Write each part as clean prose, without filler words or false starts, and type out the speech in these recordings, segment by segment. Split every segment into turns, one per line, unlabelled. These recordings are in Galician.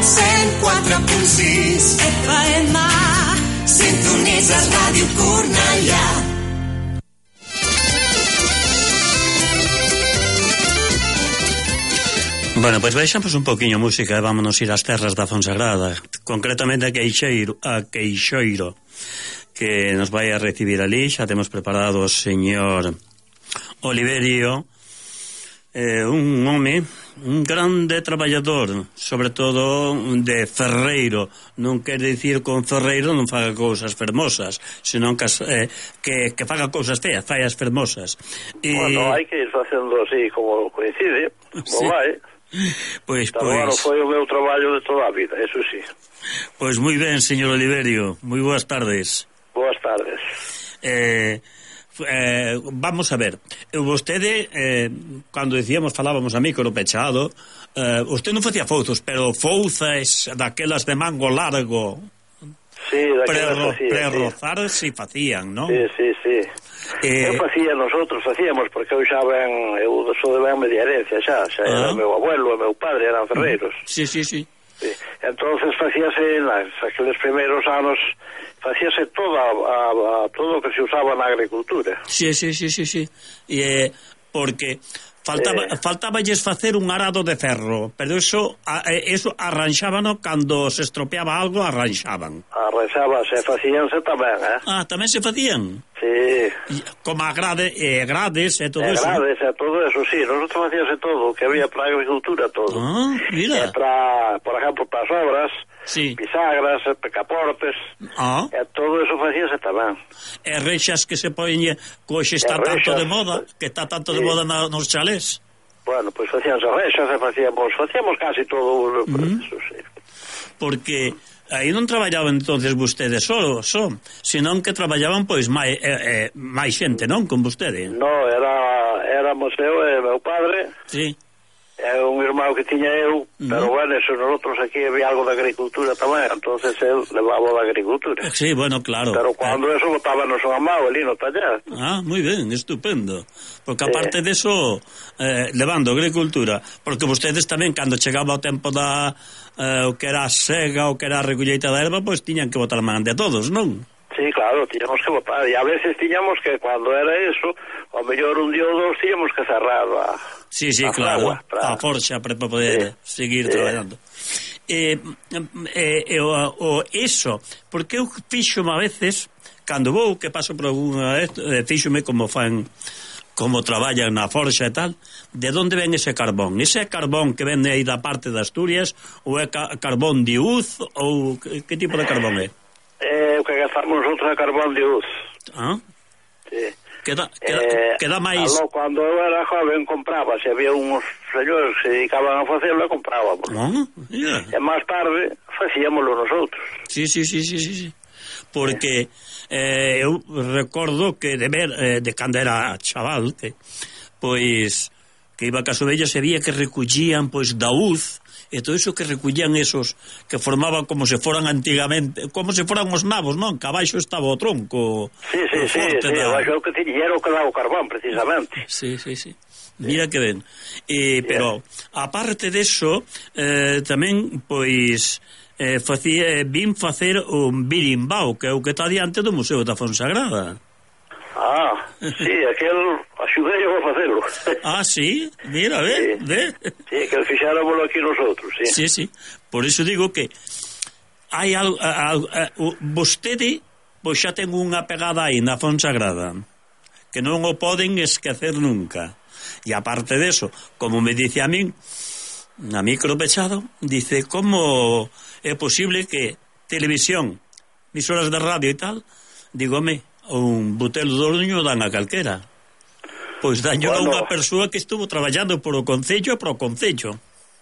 104.6 FM. Sintonitzes Ràdio Cornellà.
Bueno, pois baixamos un poquinho música e vámonos ir ás terras da Fonsagrada, concretamente a Queixoiro, que nos vai a recibir ali. Xa temos preparado o señor Oliverio, un home, un grande traballador, sobre todo de ferreiro. Non quer dicir con ferreiro non faga cousas fermosas, senón que faga cousas feas, fai as fermosas.
Bueno, hai que ir facendo así como coincide, como sí. Vai.
Pois
bueno, foi o meu traballo de toda a vida, eso sí.
Pois moi ben, señor Oliverio, moi boas tardes.
Boas tardes.
Vamos a ver, vostede, cando falábamos a micro pechado, usted non facía fouzos, pero fouzas daquelas de mango largo,
sí,
pre-rozar, sí facían, non?
Sí. Eu facía, nosotros facíamos, porque eu xa eu sou de ben media herencia xa era o meu abuelo e meu padre eran ferreiros.
Sí.
Entonces facíase, naqueles primeiros anos, facíase todo o que se usaba na agricultura.
Sí. E porque faltáballes facer un arado de ferro, pero eso arranxábano cando se estropeaba algo, arranxábase,
facíanse tamén,
tamén se facían?
Sí.
Como grades e todo eso.
Grades e todo eso, sí. Nosotros facíase todo, que había para a agricultura, todo.
Mira.
Por ejemplo, para as obras,
sí.
Bisagras, pecaportes, e todo eso facíase tamén.
E rexas que se poñen, coxe está tanto de moda, que está tanto de moda nos chalés.
Bueno, pois facíanse rexas e facíamos casi todo eso, sí.
Porque aí non traballaban entonces vostedes só, senón que traballaban pois máis xente, non, con vostede?
No, éramos eu e meu padre.
Sí.
É un irmão que tiña eu, pero bueno, eso nosotros aquí había algo de agricultura tamén, entonces él levaba da agricultura.
Sí, bueno, claro.
Pero cuando eso botábanos a mão ali no taller.
Moi ben, estupendo. Porque aparte de eso, levando agricultura, porque vostedes tamén, cando chegaba o tempo da o que era a sega, o que era a recolleita da erva, pois tiñan que botar a man de todos, non?
Sí, claro, tiñamos que botar, e a veces tiñamos que, cando era eso, ao mellor un día ou dos tiñamos que cerrar
Sí, claro, a forxa para poder seguir traballando. Eso, porque eu fíxome a veces, cando vou, que paso por alguna vez, fíxome como traballan na forxa e tal, de onde ven ese carbón? Ese carbón que vende aí da parte de Asturias, ou é carbón de uz, ou que tipo de carbón é?
O que gastamos nosotros é carbón de uz. Sí.
Queda máis...
Cando eu era joven compraba, se había uns señores que se dedicaban a facelo, comprábamos. E máis tarde facíamoslo nosotros.
Sí. Porque eu recordo que de ver, de cando era chaval, que iba a Casovella, se veía que recollían pois da uz, e todo iso que recollían esos que formaban como se foran antigamente, como se foran os nabos, non? Que abaixo estaba o tronco.
Sí, abaixo o que tiñera o que daba o carbón, precisamente.
Sí. Mira que ben. Pero, aparte deso, tamén, pois, vin facer un birimbao, que é o que está diante do Museo da Fonsagrada.
Sí, aquel axudei eu a facelo.
Sí? Mira, ve.
Sí, que fixáramos aquí nosotros, sí.
Sí. Por iso digo que hai algo, vostede pois xa ten unha pegada aí na Fonsagrada que non o poden esquecer nunca. E aparte deso, como me dice a min na micro pechado, dice, como é posible que televisión, emisoras de radio e tal, dígome, un botelo de ordeño dan a calquera. Pois daño a unha persoa que estuvo traballando por o Concello e pro Concello.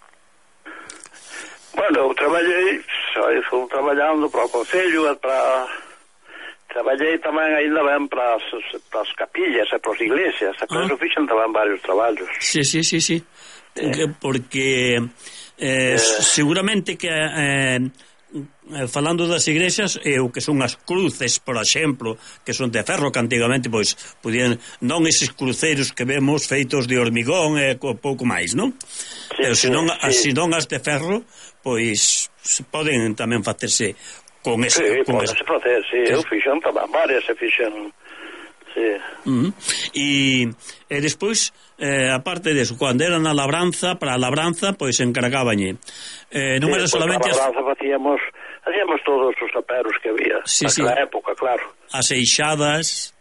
Bueno, eu estou traballando para o Concello e traballei tamén ainda ben para as capillas e para as iglesias, e por eso fixen tamén varios traballos.
Sí. Porque seguramente que falando das igrexas, o que son as cruces, por exemplo, que son de ferro, que antigamente pois podían, non eses cruceros que vemos feitos de hormigón e pouco máis, non? Senón as de ferro, pois poden tamén facerse con ese.
Sí, podense facer, sí, eu fixen tamén varias, se fixen. Sí.
E despois, aparte deso, cando era na labranza, para a labranza, pois encargábañe. Non era solamente
a labranza facíamos todos os aperos que había naquela época, claro.
As eixadas,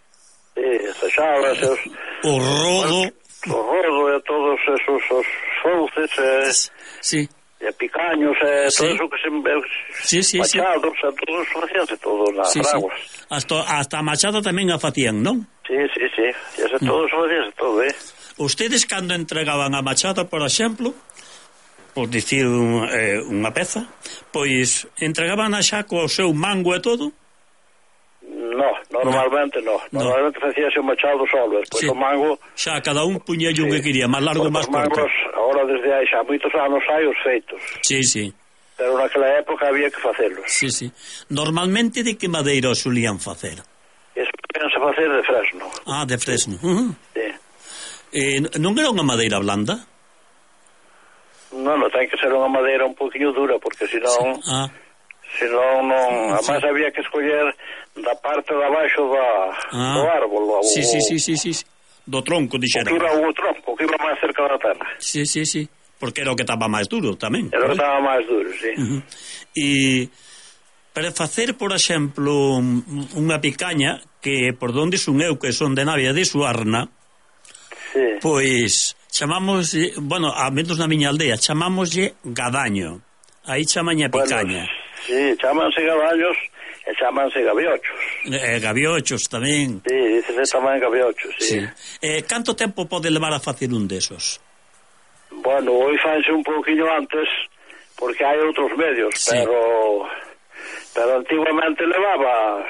o rodo
e todos esos os fouces, e picaños, todo eso que machados, todos facíanse todos nas fraguas.
Hasta a machada tamén a facían, non?
Sí, todos facíanse todo,
Ustedes, cando entregaban a machada, por exemplo, por dicir unha peza, pois entregaban a xa co seu mango e todo?
No, normalmente no. Normalmente facíase o machado solo, despois o mango...
Xa, cada un puñello que quería, máis largo, máis corto.
Os mangos, agora desde hai xa moitos anos hai os feitos.
Sí.
Pero naquela época había que facelos.
Sí. Normalmente de que madeira os solían facer?
Solíanse facer de fresno.
Ah, de fresno.
Sí.
Non era unha madeira blanda?
Non, ten que ser unha madeira un poquinho dura, porque senón... senón non... Además había que escoller da parte de abaixo do árbol.
Sí. Do tronco, dixera.
O tronco, que iba máis cerca da terra.
Sí. Porque era o que estaba máis duro tamén.
Era o que estaba máis duro, sí.
E para facer, por exemplo, unha picaña, que por donde son eu, que son de Navia de Suarna, pois chamamos, bueno, a menos na miña aldea, chamámoslle gadaño. Aí chamaña picaña.
Sí, chamanse gadaños e chamanse gaviochos.
Gaviochos tamén.
Sí, dices tamén gaviochos, sí.
Canto tempo pode levar a facer un desos?
Bueno, hoy fanse un pouquinho antes, porque hai outros medios, pero antiguamente levaba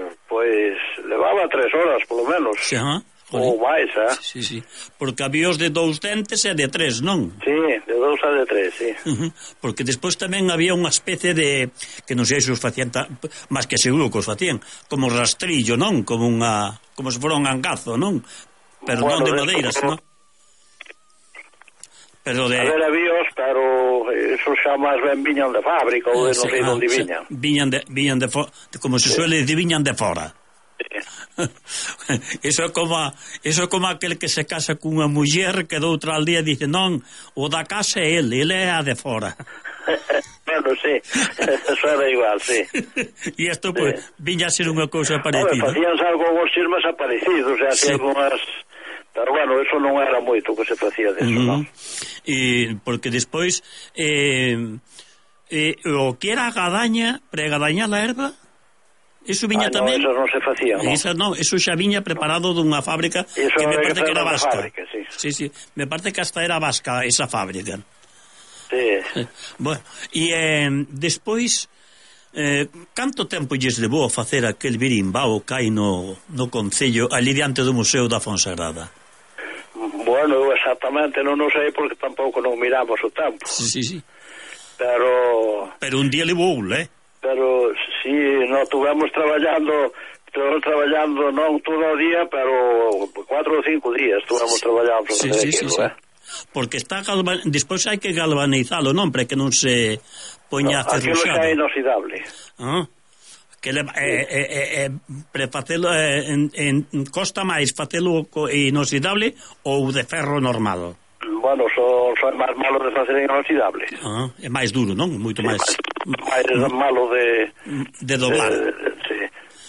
3 horas, polo menos. Ou máis,
Sí. Porque había os de 2 dentes e de 3, non?
Sí, de 2 a de 3, sí.
Porque despois tamén había unha especie de, que non sei se os facían máis que seguro que os facían, como rastrillo, non? Como se fora un angazo, non? Pero non de madeiras, non? Pero
a ver, avíos, pero esos xa máis ben viñan de fábrica ou de non sei onde viñan.
Viñan de fora, como se suele decir, viñan de fora. Eso é como aquel que se casa cunha muller que do outro al día dice, non, o da casa é ele é a de fora.
Bueno, sí, eso era igual, sí.
E isto, pues, viña a ser unha cousa parecida.
Facíanse algo con xirmas aparecidos, hacía algunhas... Pero bueno, eso non era moito que se facía deso, non?
E porque despois o que era a gadaña, pregadañar a erva, eso viña tamén.
Eso non se facía, non?
Eso xa viña preparado dunha fábrica que me parece que era vasca. Sí, me parece que hasta era vasca esa fábrica.
Sí.
Bueno, e despois canto tempo lles levou a facer aquel birimbao que hai no concello ali diante do Museo da Fonsagrada?
Bueno, exactamente non o sei porque tampouco non miramos o tempo.
Sí.
Pero
un día levou,
Pero sí, non estuvemos traballando non todo o día, pero 4 ou 5 días estuvemos traballando.
Sí. Porque está despois hai que galvanizalo, non? Para que non se poña ferruxado.
Aquilo xa é inoxidable.
Que para facelo costa máis facelo inoxidable ou de ferro normal?
Bueno, son máis malo de facer inoxidable.
É máis duro, non? Moito máis
malo de
doblar.
Sí.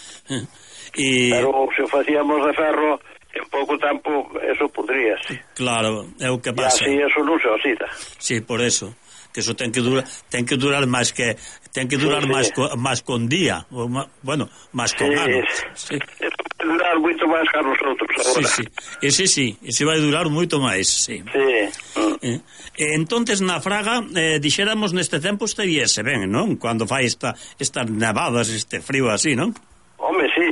Pero se facíamos de ferro en pouco tempo eso podríase.
Claro, é o que pasa.
E así eso non se oxida.
Sí, por eso. Que eso ten que durar máis que máis con día, ou bueno, máis con anos.
Sí. Durar moito máis que nosotros agora.
Sí, ese vai durar moito máis, sí. Entonces na Fraga dixéramos neste tempo esteviese ben, non? Cando fai estas nevadas, este frío así, non?
Home, sí.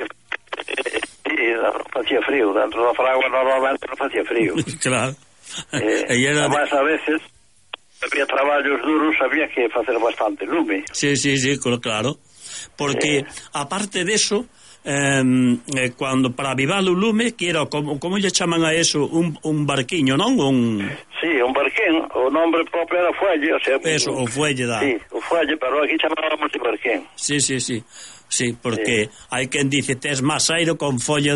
Facía frío, dentro da Fraga normalmente non facía frío.
Claro.
Además a veces había traballos duros, había que facer bastante lume.
Sí, claro. Porque, aparte de eso, cuando para avivar o lume, que era, como lle chaman a eso, un barquiño, non?
Sí, un barquín, o nombre propio era fuelle, o sea...
Eso, o fuelle da.
Sí, o fuelle, pero aquí chamábamos de barquín.
Sí, porque hai quen dice tes máis aire con fuelle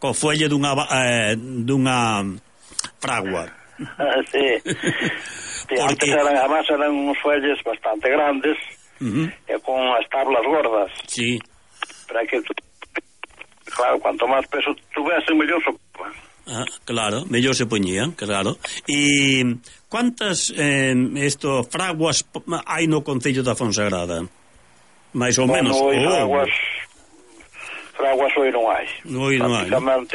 dunha fragua.
Sí. Porque... Antes eran uns fuelles bastante grandes, e con as tablas gordas.
Sí.
Para que, claro, cuanto máis peso tuvese, mellor sopa.
Claro, mellor se poñían, claro. E cuántas fraguas hai no concello da Fonsagrada? Mais ou menos.
Fraguas hoy non hai.
Hoy non hai.
Prácticamente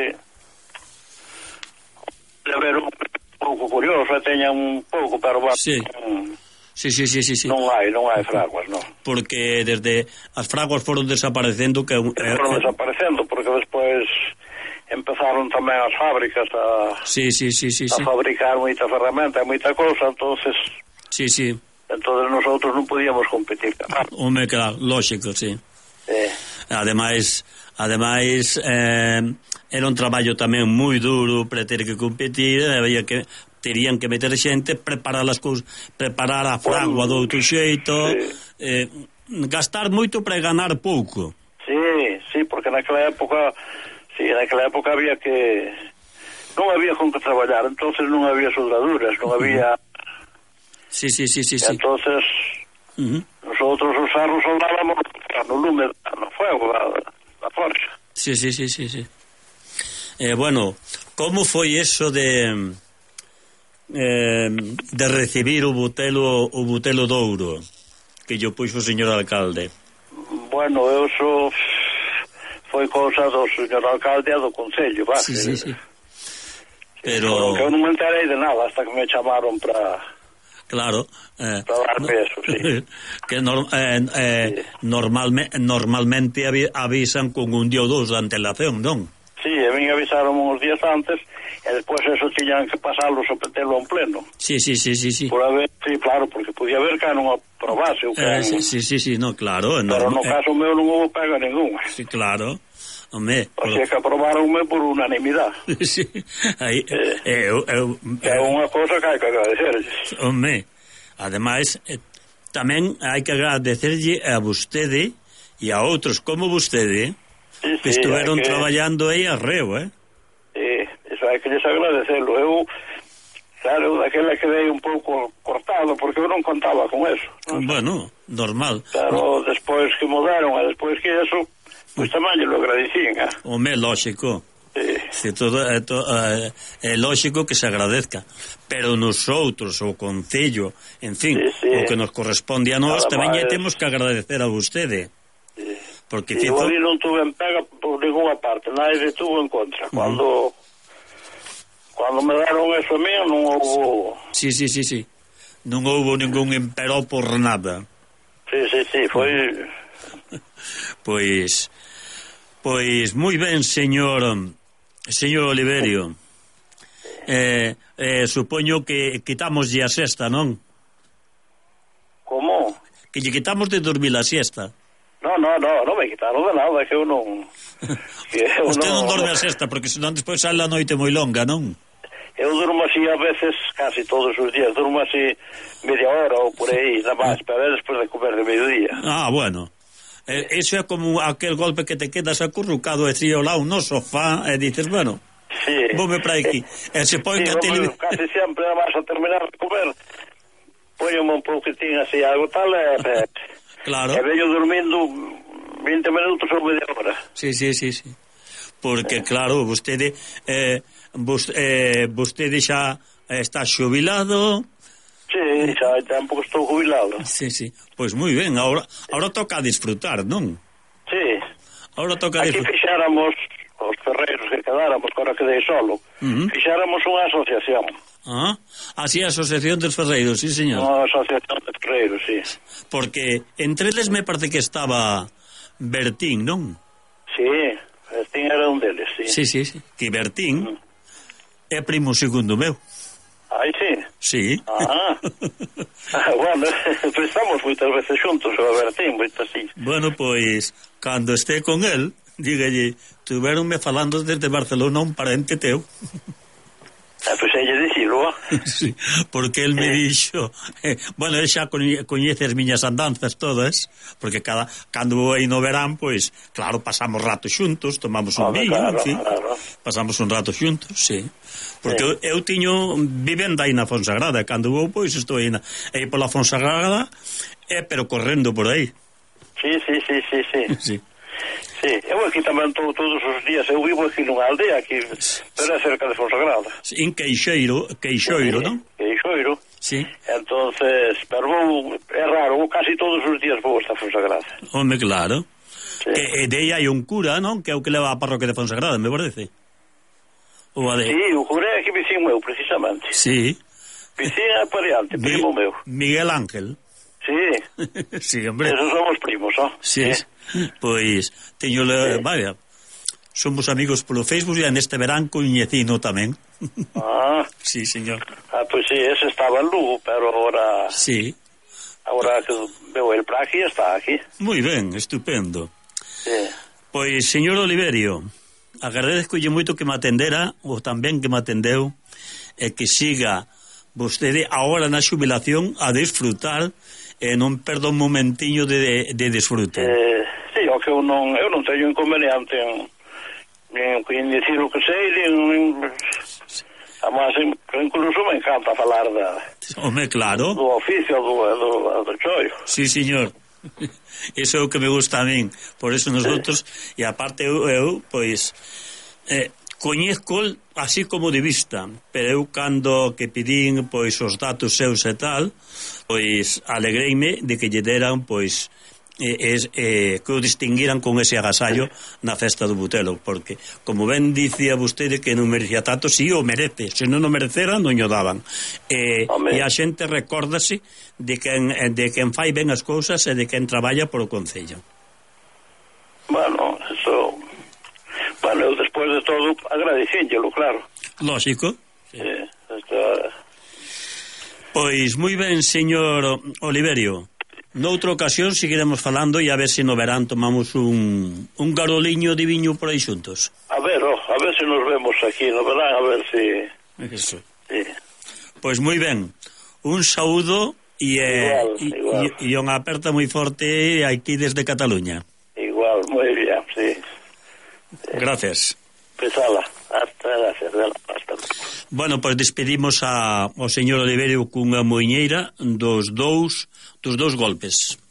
debe haber un pouco curioso, teña un pouco, pero
sí.
Non hai fraguas, non.
Porque desde as fraguas foron desaparecendo
desaparecendo, porque despois empezaron tamén as fábricas a fabricar moita ferramenta e moita cousa, entonces entonces nosotros non podíamos competir.
Home, claro, lógico, sí. Ademais era un traballo tamén moi duro para ter que competir, terían que meter xente, preparar as cousas, preparar a fragua do outro xeito, gastar moito para ganar pouco.
Sí, porque naquela época había que non había con que traballar, entonces non había soldaduras, non había...
Sí.
Entonces nosotros os ferros soldábamos no lume, no fuego, na forxa.
Sí. Bueno, como foi eso de recibir o butelo de ouro que lle puxo o señor alcalde?
Bueno, eso foi cousa do señor alcalde e do concello, va.
Sí. Pero
que eu non me enterei de nada hasta que me chamaron para...
Claro,
para darme eso, sí.
Que normalmente avisan con un día ou dous de antelación, non?
Sí, a mí avisaron uns días antes e despois eso tiñan que pasarlo o petelo en pleno.
Sí.
Por haber, sí, claro, porque podía haber que non aprobase o que...
Sí, no, claro.
Pero no caso meu non houve pega ninguna.
Sí, claro. Home,
o sea que aprobaronme por unanimidade.
Sí, aí
é unha cousa que hai que agradecerlle.
Home, ademais tamén hai que agradecerlle a vostede e a outros como vostede que estiveron traballando aí arreo,
eso hai que lles agradecerlo. Eu daquela quedei un pouco cortado porque eu non contaba con eso, non?
Bueno, normal.
Pero despois que mudaron e despois que eso, pois tamén lo agradecín,
Home, lógico. Sí, todo é lógico que se agradezca, pero nosotros, o concello, en fin, o que nos corresponde a nós, tamén temos que agradecer a vostede. Porque
eu ali non tuve en pega por ninguna parte, nadie tuvo en contra. Cuando me daron eso a mí, non houve...
Sí. Non houve ningún empero por nada.
Sí, foi...
Pois moi ben, señor Oliverio. Supoño que quitamoslle a sesta, non?
Como?
Que lle quitamos de dormir a siesta.
Non me quitaron de nada, que eu non...
Usted non dorme a sesta, porque senón despois sale a noite moi longa, non?
Eu durmo así a veces, casi todos os días, durmo así media hora ou por aí, nada máis, pero é despois de comer de mediodía.
Bueno. Eso é como aquel golpe que te quedas acurrucado e trío lá no sofá e dices, bueno, voume para aquí. E se põe a televisión...
Casi sempre, además, a terminar de comer, póñome un pouquitín así, algo tal,
claro.
E veño dormindo 20 minutos ou media hora.
Sí. Porque, claro, vostede xa está xubilado...
Sí, xa hai tempo que estou jubilado.
Sí. Pois moi ben, ahora toca disfrutar, non?
Sí.
Ahora toca
disfrutar. Aquí fixáramos os ferreiros que quedáramos, agora quedei solo. Fixáramos unha asociación.
Así a Asociación dos Ferreiros, sí, señor.
Unha asociación de ferreiros, sí.
Porque entre eles me parece que estaba Bertín, non?
Sí, Bertín era un deles, sí.
Sí. Que Bertín é primo segundo meu.
Ai, sí.
Sí.
Bueno, pues estamos moitas veces xuntos, o Bertín, moitas así.
Bueno, pois, cando esté con él, dígalle, tuveronme falando desde Barcelona un parente teu.
Pois ella dicilo,
sí, porque él me dixo, bueno, él xa coñece as miñas andanzas todas, porque cando vou aí no verán, pois, claro, pasamos rato xuntos, tomamos un viño,
claro,
en fin,
claro.
Pasamos un rato xuntos, sí. Porque eu tiño vivenda aí na Fonsagrada, cando vou, pois, estou aí pola Fonsagrada, pero correndo por aí.
Sí.
Sí.
Sí, eu aquí tamén todos os días, eu vivo aquí nunha aldea aquí, pero é cerca de Fonsagrada.
En Queixoiro, non?
Queixoiro.
Sí.
Entonces, pero vou, é raro, casi todos os días vou hasta Fonsagrada.
Home, claro.
Sí.
Que de aí hai un cura, non? Que é o que leva a parroquia de Fonsagrada, me parece.
Sí, o cura é que vecino meu, precisamente.
Sí.
Vecino é pariante, primo meu.
Miguel Ángel.
Sí.
Sí, hombre.
Esos somos primos, ¿no?
Sí. Pois, vaya, somos amigos polo Facebook e neste verán coñecino tamén. Sí, señor.
Pois sí, ese estaba en Lugo, pero agora...
Sí.
Agora que veo el para aquí, está aquí.
Moi ben, estupendo.
Sí.
Pois, señor Oliverio, agradezcolle moito que me atendera, ou tamén que me atendeu, e que siga vostede agora na xubilación a disfrutar e non perda un momentiño de disfrute.
Sí, o que eu non teño inconveniente en dicir o que sei, además, incluso me encanta falar
Home, claro.
do oficio do chollo.
Sí, señor. Eso é o que me gusta a min. Por eso nosotros, e aparte eu pois, coñezco así como de vista, pero eu cando que pedín pois os datos seus e tal, pois alegreime de que lle deran pois que o distinguiran con ese agasallo na festa do Butelo, porque como ben dicía vostede que non merecía tanto, si o merece, se non o merecera non o daban, e a xente recórdase de quen fai ben as cousas e de quen traballa por o Concello.
Bueno, eso... Bueno, eu despois de todo agradecéndolo, claro.
Lógico.
Sí.
Pois moi ben, señor Oliverio. Noutra ocasión seguiremos falando e a ver se no verán tomamos un garoliño de viño por aí xuntos.
A ver se nos vemos aquí no verán, a ver se...
Eso.
Sí.
Pois moi ben. Un saúdo e unha aperta moi forte aquí desde Cataluña.
Igual, moi bien, sí.
Gracias.
Pues ala, gracias.
Bueno, pois despedimos ao señor Oliverio cunha moiñeira dos dous golpes.